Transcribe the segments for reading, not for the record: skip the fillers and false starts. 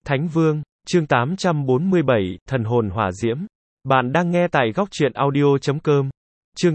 Thánh Vương, chương 847, Thần hồn hỏa diễm. Bạn đang nghe tại góc truyện audio.com. Chương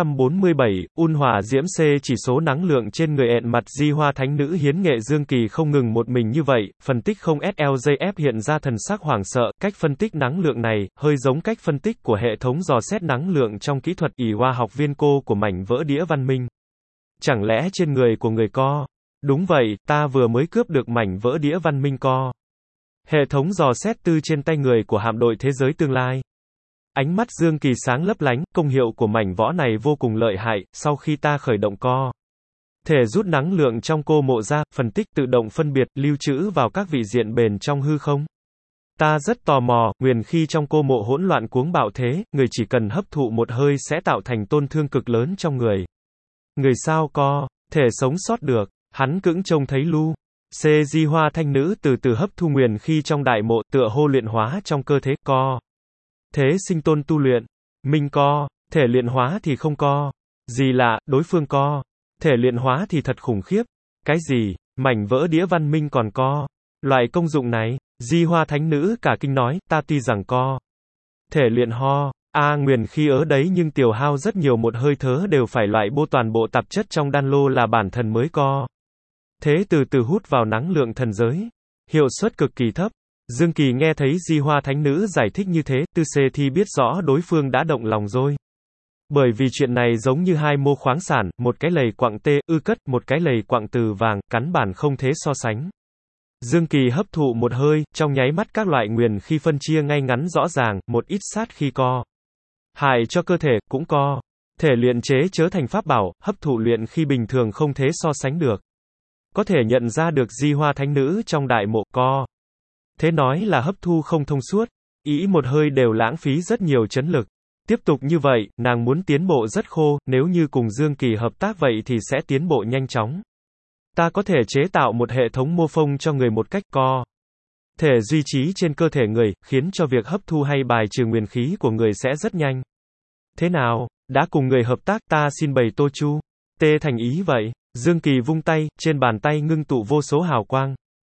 847, hỏa diễm C. Chỉ số năng lượng trên người ẹn mặt Di Hoa Thánh Nữ hiến nghệ Dương Kỳ không ngừng một mình như vậy, phân tích không SLJF hiện ra thần sắc hoảng sợ, cách phân tích năng lượng này, hơi giống cách phân tích của hệ thống dò xét năng lượng trong kỹ thuật ỷ hoa học viên cô của mảnh vỡ đĩa văn minh. Chẳng lẽ trên người của người co? Đúng vậy, ta vừa mới cướp được mảnh vỡ đĩa văn minh co. Hệ thống dò xét từ trên tay người của hạm đội thế giới tương lai. Ánh mắt Dương Kỳ sáng lấp lánh, công hiệu của mảnh võ này vô cùng lợi hại, sau khi ta khởi động co. Thể rút năng lượng trong cô mộ ra, phân tích tự động phân biệt, lưu trữ vào các vị diện bền trong hư không. Ta rất tò mò, nguyên khi trong cô mộ hỗn loạn cuống bạo thế, người chỉ cần hấp thụ một hơi sẽ tạo thành tổn thương cực lớn trong người. Người sao co, thể sống sót được, hắn cưỡng trông thấy Lu. C. Di Hoa Thánh Nữ từ từ hấp thu nguyên khi trong đại mộ, tựa hô luyện hóa trong cơ thể co. Thế sinh tôn tu luyện. Minh co. Thể luyện hóa thì không co. Gì lạ, đối phương co. Thể luyện hóa thì thật khủng khiếp. Cái gì? Mảnh vỡ đĩa văn minh còn co. Loại công dụng này, Di Hoa Thánh Nữ cả kinh nói, ta tuy rằng co. Thể luyện ho. Nguyên khi ở đấy nhưng tiểu hao rất nhiều một hơi thở đều phải loại bô toàn bộ tạp chất trong đan lô là bản thân mới co. Thế từ từ hút vào năng lượng thần giới. Hiệu suất cực kỳ thấp. Dương Kỳ nghe thấy Di Hoa Thánh Nữ giải thích như thế, tư C thì biết rõ đối phương đã động lòng rồi. Bởi vì chuyện này giống như hai mô khoáng sản, một cái lầy quặng tê, cất, một cái lầy quặng từ vàng, cắn bản không thể so sánh. Dương Kỳ hấp thụ một hơi, trong nháy mắt các loại nguyên khi phân chia ngay ngắn rõ ràng, một ít sát khi co. Hại cho cơ thể, cũng co. Thể luyện chế chớ thành pháp bảo, hấp thụ luyện khi bình thường không thể so sánh được. Có thể nhận ra được Di Hoa Thánh Nữ trong đại mộ co. Thế nói là hấp thu không thông suốt. Ý một hơi đều lãng phí rất nhiều chấn lực. Tiếp tục như vậy, nàng muốn tiến bộ rất khô, nếu như cùng Dương Kỳ hợp tác vậy thì sẽ tiến bộ nhanh chóng. Ta có thể chế tạo một hệ thống mô phông cho người một cách co. Thể duy trì trên cơ thể người, khiến cho việc hấp thu hay bài trừ nguyên khí của người sẽ rất nhanh. Thế nào, đã cùng người hợp tác ta xin bày tô chu. Tê thành ý vậy. Dương Kỳ vung tay, trên bàn tay ngưng tụ vô số hào quang.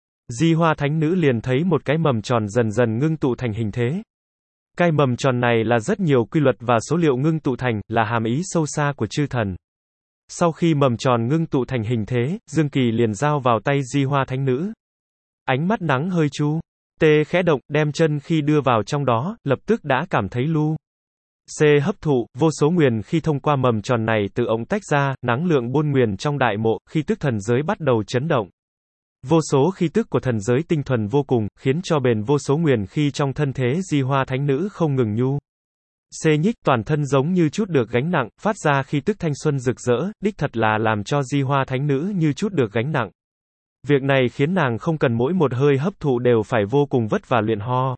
Di Hoa Thánh Nữ liền thấy một cái mầm tròn dần dần ngưng tụ thành hình thế. Cái mầm tròn này là rất nhiều quy luật và số liệu ngưng tụ thành, là hàm ý sâu xa của chư thần. Sau khi mầm tròn ngưng tụ thành hình thế, Dương Kỳ liền giao vào tay Di Hoa Thánh Nữ. Ánh mắt nắng hơi chu. Tê khẽ động, đem chân khi đưa vào trong đó, lập tức đã cảm thấy Lu. C. Hấp thụ, vô số nguyên khi thông qua mầm tròn này từ ống tách ra, năng lượng bôn nguyên trong đại mộ, khi tức thần giới bắt đầu chấn động. Vô số khí tức của thần giới tinh thuần vô cùng, khiến cho bền vô số nguyên khi trong thân thế Di Hoa Thánh Nữ không ngừng nhu. C. Nhích toàn thân giống như chút được gánh nặng, phát ra khi tức thanh xuân rực rỡ, đích thật là làm cho Di Hoa Thánh Nữ như chút được gánh nặng. Việc này khiến nàng không cần mỗi một hơi hấp thụ đều phải vô cùng vất vả luyện ho.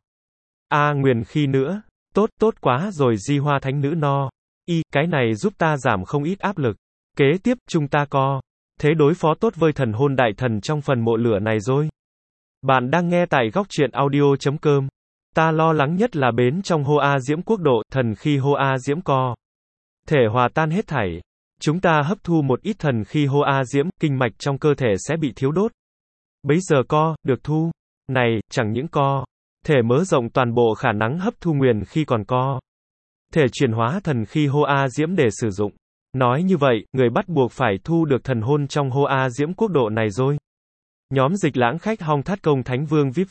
Nguyên khi nữa. Tốt quá rồi Di Hoa Thánh Nữ no. Cái này giúp ta giảm không ít áp lực. Kế tiếp, chúng ta co. Thế đối phó tốt với thần hôn đại thần trong phần mộ lửa này rồi. Bạn đang nghe tại góc truyện audio.com. Ta lo lắng nhất là bến trong Hoa Diễm Quốc độ, thần khi Hoa Diễm co. Thể hòa tan hết thảy. Chúng ta hấp thu một ít thần khi Hoa Diễm, kinh mạch trong cơ thể sẽ bị thiếu đốt. Bấy giờ co, được thu. Này, chẳng những co. Thể mở rộng toàn bộ khả năng hấp thu nguyên khi còn co. Thể chuyển hóa thần khi Hoa Diễm để sử dụng. Nói như vậy, người bắt buộc phải thu được thần hôn trong Hoa Diễm Quốc độ này rồi. Nhóm dịch lãng khách Hong Thát Công Thánh Vương VIP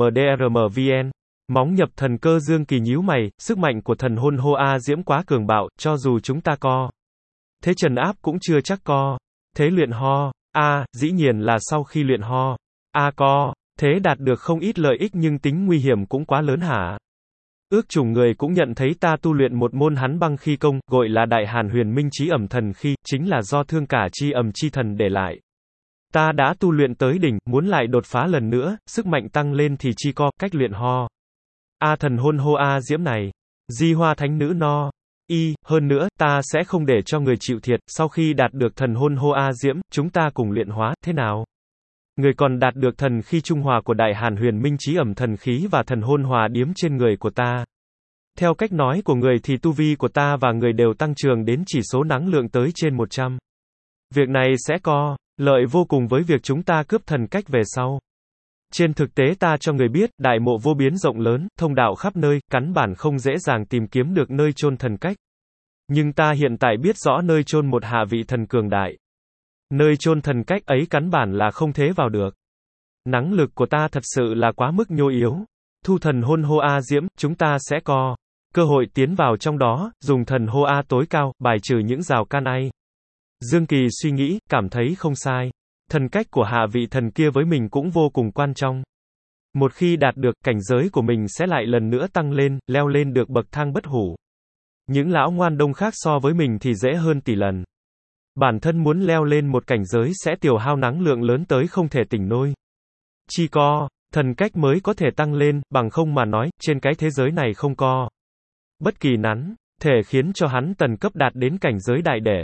VRMDRMVN. Móng nhập thần cơ Dương Kỳ nhíu mày, sức mạnh của thần hôn Hoa Diễm quá cường bạo, cho dù chúng ta co. Thế trần áp cũng chưa chắc co. Thế luyện ho. Dĩ nhiên là sau khi luyện ho. Co. Thế đạt được không ít lợi ích nhưng tính nguy hiểm cũng quá lớn hả? Ước chừng người cũng nhận thấy ta tu luyện một môn hắn băng khí công, gọi là Đại Hàn Huyền Minh Chí Ẩm Thần Khí, chính là do Thương Cả Chi Ẩm Chi Thần để lại. Ta đã tu luyện tới đỉnh, muốn lại đột phá lần nữa, sức mạnh tăng lên thì chi co, cách luyện ho. Thần hôn Hoa Diễm này. Di Hoa Thánh Nữ no. Hơn nữa, ta sẽ không để cho người chịu thiệt, sau khi đạt được thần hôn Hoa Diễm, chúng ta cùng luyện hóa, thế nào? Người còn đạt được thần khi trung hòa của Đại Hàn Huyền Minh Chí Ẩm Thần Khí và thần hôn hòa điếm trên người của ta. Theo cách nói của người thì tu vi của ta và người đều tăng trưởng đến chỉ số năng lượng tới trên 100. Việc này sẽ có lợi vô cùng với việc chúng ta cướp thần cách về sau. Trên thực tế ta cho người biết, đại mộ vô biến rộng lớn, thông đạo khắp nơi, căn bản không dễ dàng tìm kiếm được nơi chôn thần cách. Nhưng ta hiện tại biết rõ nơi chôn một hạ vị thần cường đại. Nơi chôn thần cách ấy căn bản là không thế vào được. Năng lực của ta thật sự là quá mức nhô yếu. Thu thần hôn Hoa Diễm, chúng ta sẽ có cơ hội tiến vào trong đó, dùng thần Hoa tối cao, bài trừ những rào can ai. Dương Kỳ suy nghĩ, cảm thấy không sai. Thần cách của hạ vị thần kia với mình cũng vô cùng quan trọng. Một khi đạt được, cảnh giới của mình sẽ lại lần nữa tăng lên, leo lên được bậc thang bất hủ. Những lão ngoan đông khác so với mình thì dễ hơn tỷ lần. Bản thân muốn leo lên một cảnh giới sẽ tiêu hao năng lượng lớn tới không thể tỉnh nôi. Chỉ có thần cách mới có thể tăng lên, bằng không mà nói, trên cái thế giới này không có bất kỳ nắn thể khiến cho hắn tần cấp đạt đến cảnh giới đại đệ.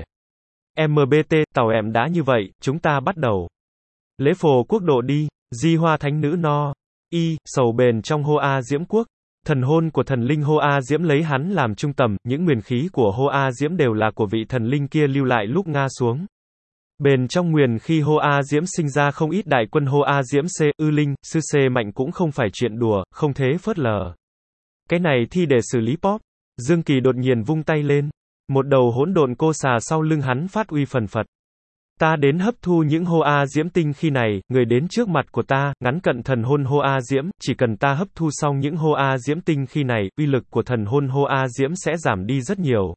MBT, tàu em đã như vậy, chúng ta bắt đầu. Lễ phổ quốc độ đi, Di Hoa Thánh Nữ no. Sầu bền trong Hoa Diễm Quốc. Thần hôn của thần linh Hoa Diễm lấy hắn làm trung tâm, những nguyền khí của Hoa Diễm đều là của vị thần linh kia lưu lại lúc ngã xuống. Bền trong nguyền khi Hoa Diễm sinh ra không ít đại quân Hoa Diễm linh, sư mạnh cũng không phải chuyện đùa, không thế phớt lờ. Cái này thi để xử lý pop. Dương Kỳ đột nhiên vung tay lên. Một đầu hỗn độn cô xà sau lưng hắn phát uy phần phật. Ta đến hấp thu những Hoa Diễm tinh khi này, người đến trước mặt của ta, ngắn cận thần hôn Hoa Diễm, chỉ cần ta hấp thu xong những Hoa Diễm tinh khi này, uy lực của thần hôn Hoa Diễm sẽ giảm đi rất nhiều.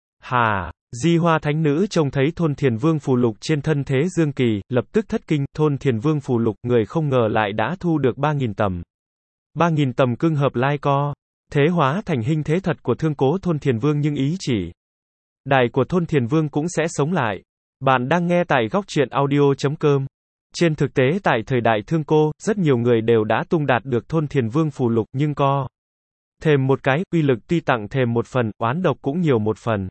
Hà, Di Hoa Thánh Nữ trông thấy thôn Thiền Vương phù lục trên thân thế Dương Kỳ, lập tức thất kinh, thôn Thiền Vương phù lục, người không ngờ lại đã thu được 3.000 tầm. 3.000 tầm cưng hợp lai co. Thế hóa thành hình thế thật của thương cố thôn Thiền Vương nhưng ý chỉ. Đài của thôn Thiền Vương cũng sẽ sống lại. Bạn đang nghe tại góc truyện audio.com. Trên thực tế tại thời đại thương cô, rất nhiều người đều đã tung đạt được thôn Thiền Vương phù lục nhưng co thêm một cái, uy lực tuy tặng thêm một phần, oán độc cũng nhiều một phần.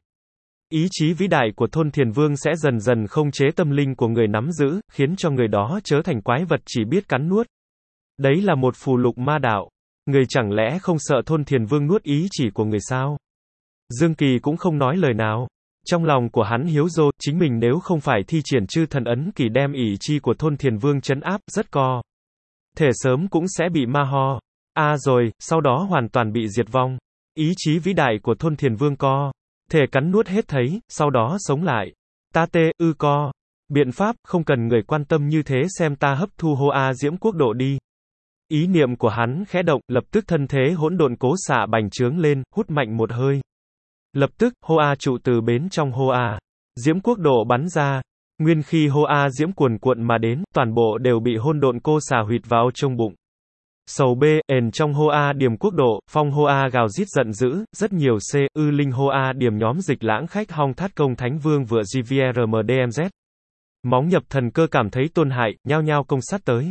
Ý chí vĩ đại của thôn Thiền Vương sẽ dần dần không chế tâm linh của người nắm giữ, khiến cho người đó trở thành quái vật chỉ biết cắn nuốt. Đấy là một phù lục ma đạo. Người chẳng lẽ không sợ thôn Thiền Vương nuốt ý chỉ của người sao? Dương Kỳ cũng không nói lời nào. Trong lòng của hắn hiếu dô, chính mình nếu không phải thi triển chư thần ấn kỳ đem ý chi của thôn Thiền Vương trấn áp, rất co thể sớm cũng sẽ bị ma ho. Rồi, sau đó hoàn toàn bị diệt vong. Ý chí vĩ đại của thôn Thiền Vương co thể cắn nuốt hết thấy, sau đó sống lại. Ta co. Biện pháp, không cần người quan tâm như thế xem ta hấp thu Hoa Diễm Quốc độ đi. Ý niệm của hắn khẽ động, lập tức thân thế hỗn độn cố xạ bành trướng lên, hút mạnh một hơi. Lập tức, Hoa trụ từ bên trong Hoa Diễm Quốc độ bắn ra. Nguyên khi Hoa Diễm cuồn cuộn mà đến, toàn bộ đều bị hỗn độn cô xà huyệt vào trong bụng. Sầu trong Hoa Điểm Quốc độ, phong Hoa gào rít giận dữ, rất nhiều linh Hoa Điểm nhóm dịch lãng khách hong thát công thánh vương vựa GVRMDMZ. Móng nhập thần cơ cảm thấy tôn hại, nhao nhao công sát tới.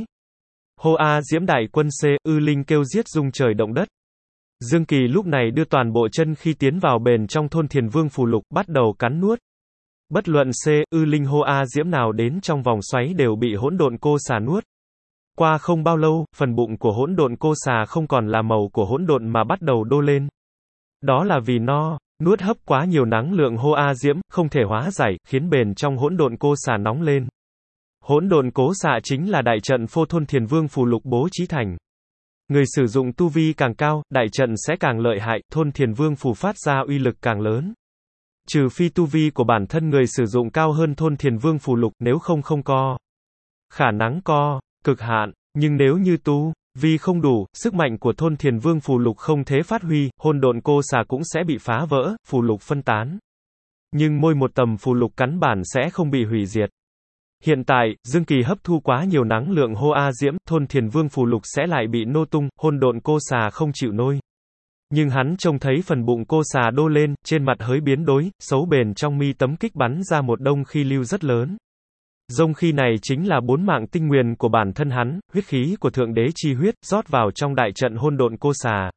Hoa Diễm đại quân linh kêu giết rung trời động đất. Dương Kỳ lúc này đưa toàn bộ chân khi tiến vào bền trong thôn Thiền Vương phù lục, bắt đầu cắn nuốt. Bất luận linh Hoa Diễm nào đến trong vòng xoáy đều bị hỗn độn cô xà nuốt. Qua không bao lâu, phần bụng của hỗn độn cô xà không còn là màu của hỗn độn mà bắt đầu đô lên. Đó là vì nó nuốt hấp quá nhiều năng lượng Hoa Diễm, không thể hóa giải, khiến bền trong hỗn độn cô xà nóng lên. Hỗn độn cố xạ chính là đại trận phô thôn Thiền Vương phù lục bố trí thành. Người sử dụng tu vi càng cao, đại trận sẽ càng lợi hại, thôn Thiền Vương phù phát ra uy lực càng lớn. Trừ phi tu vi của bản thân người sử dụng cao hơn thôn Thiền Vương phù lục, nếu không có khả năng co cực hạn, nhưng nếu như tu vi không đủ, sức mạnh của thôn Thiền Vương phù lục không thế phát huy, hỗn độn cô xà cũng sẽ bị phá vỡ, phù lục phân tán. Nhưng mỗi một tầm phù lục cắn bản sẽ không bị hủy diệt. Hiện tại, Dương Kỳ hấp thu quá nhiều năng lượng Hoa Diễm, thôn Thiền Vương phù lục sẽ lại bị nô tung, hỗn độn cô xà không chịu nôi. Nhưng hắn trông thấy phần bụng cô xà đô lên, trên mặt hơi biến đổi, xấu bền trong mi tấm kích bắn ra một đông khí lưu rất lớn. Dông khí này chính là 4 mạng tinh nguyên của bản thân hắn, huyết khí của Thượng Đế chi huyết, rót vào trong đại trận hỗn độn cô xà.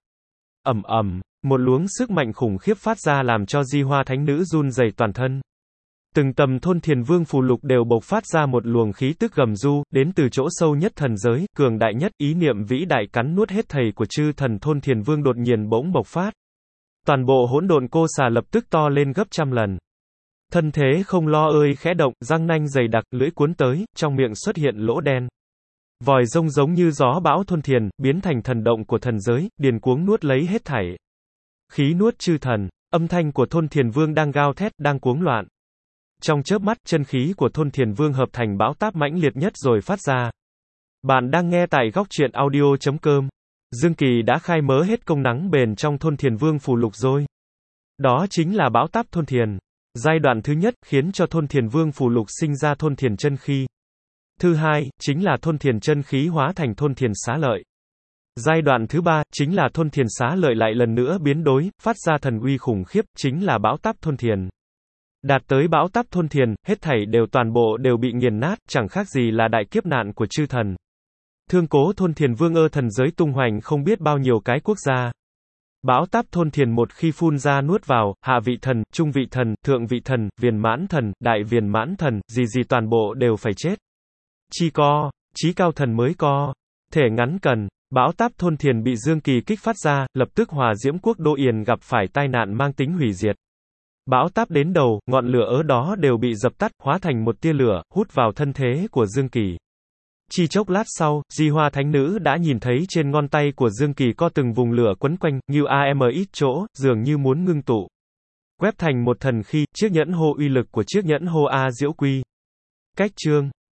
Một luống sức mạnh khủng khiếp phát ra làm cho Di Hoa Thánh Nữ run rẩy toàn thân. Từng tầm thôn Thiền Vương phù lục đều bộc phát ra một luồng khí tức gầm du, đến từ chỗ sâu nhất thần giới, cường đại nhất, ý niệm vĩ đại cắn nuốt hết thầy của chư thần thôn Thiền Vương đột nhiên bỗng bộc phát. Toàn bộ hỗn độn cô xà lập tức to lên gấp trăm lần. Thân thế không lo ơi khẽ động, răng nanh dày đặc, lưỡi cuốn tới, trong miệng xuất hiện lỗ đen. Vòi rông giống như gió bão thôn thiền, biến thành thần động của thần giới, điền cuống nuốt lấy hết thảy. Khí nuốt chư thần, âm thanh của thôn thiền vương đang gào thét, đang cuống loạn. Trong chớp mắt, chân khí của thôn thiền vương hợp thành bão táp mãnh liệt nhất rồi phát ra. Bạn đang nghe tại góc truyện audio.com. Dương Kỳ đã khai mớ hết công nắng bền trong thôn thiền vương phù lục rồi. Đó chính là bão táp thôn thiền. Giai đoạn thứ nhất, khiến cho thôn thiền vương phù lục sinh ra thôn thiền chân khí. Thứ hai, chính là thôn thiền chân khí hóa thành thôn thiền xá lợi. Giai đoạn thứ ba, chính là thôn thiền xá lợi lại lần nữa biến đổi, phát ra thần uy khủng khiếp, chính là bão táp thôn thiền. Đạt tới bão táp thôn thiền, hết thảy toàn bộ đều bị nghiền nát, chẳng khác gì là đại kiếp nạn của chư thần. Thương cố thôn thiền vương thần giới tung hoành không biết bao nhiêu cái quốc gia. Bão táp thôn thiền một khi phun ra nuốt vào, hạ vị thần, trung vị thần, thượng vị thần, viền mãn thần, đại viền mãn thần, gì toàn bộ đều phải chết. Chi co, chí cao thần mới co. Thể ngắn cần, bão táp thôn thiền bị Dương Kỳ kích phát ra, lập tức Hòa Diễm quốc Đô Yền gặp phải tai nạn mang tính hủy diệt. Bão táp đến đầu, ngọn lửa ở đó đều bị dập tắt, hóa thành một tia lửa, hút vào thân thế của Dương Kỳ. Chỉ chốc lát sau, Di Hoa Thánh Nữ đã nhìn thấy trên ngón tay của Dương Kỳ có từng vùng lửa quấn quanh, như ít chỗ, dường như muốn ngưng tụ. Quép thành một thần khí, chiếc nhẫn hô uy lực của chiếc nhẫn hô A Diễu Quy. Cách chương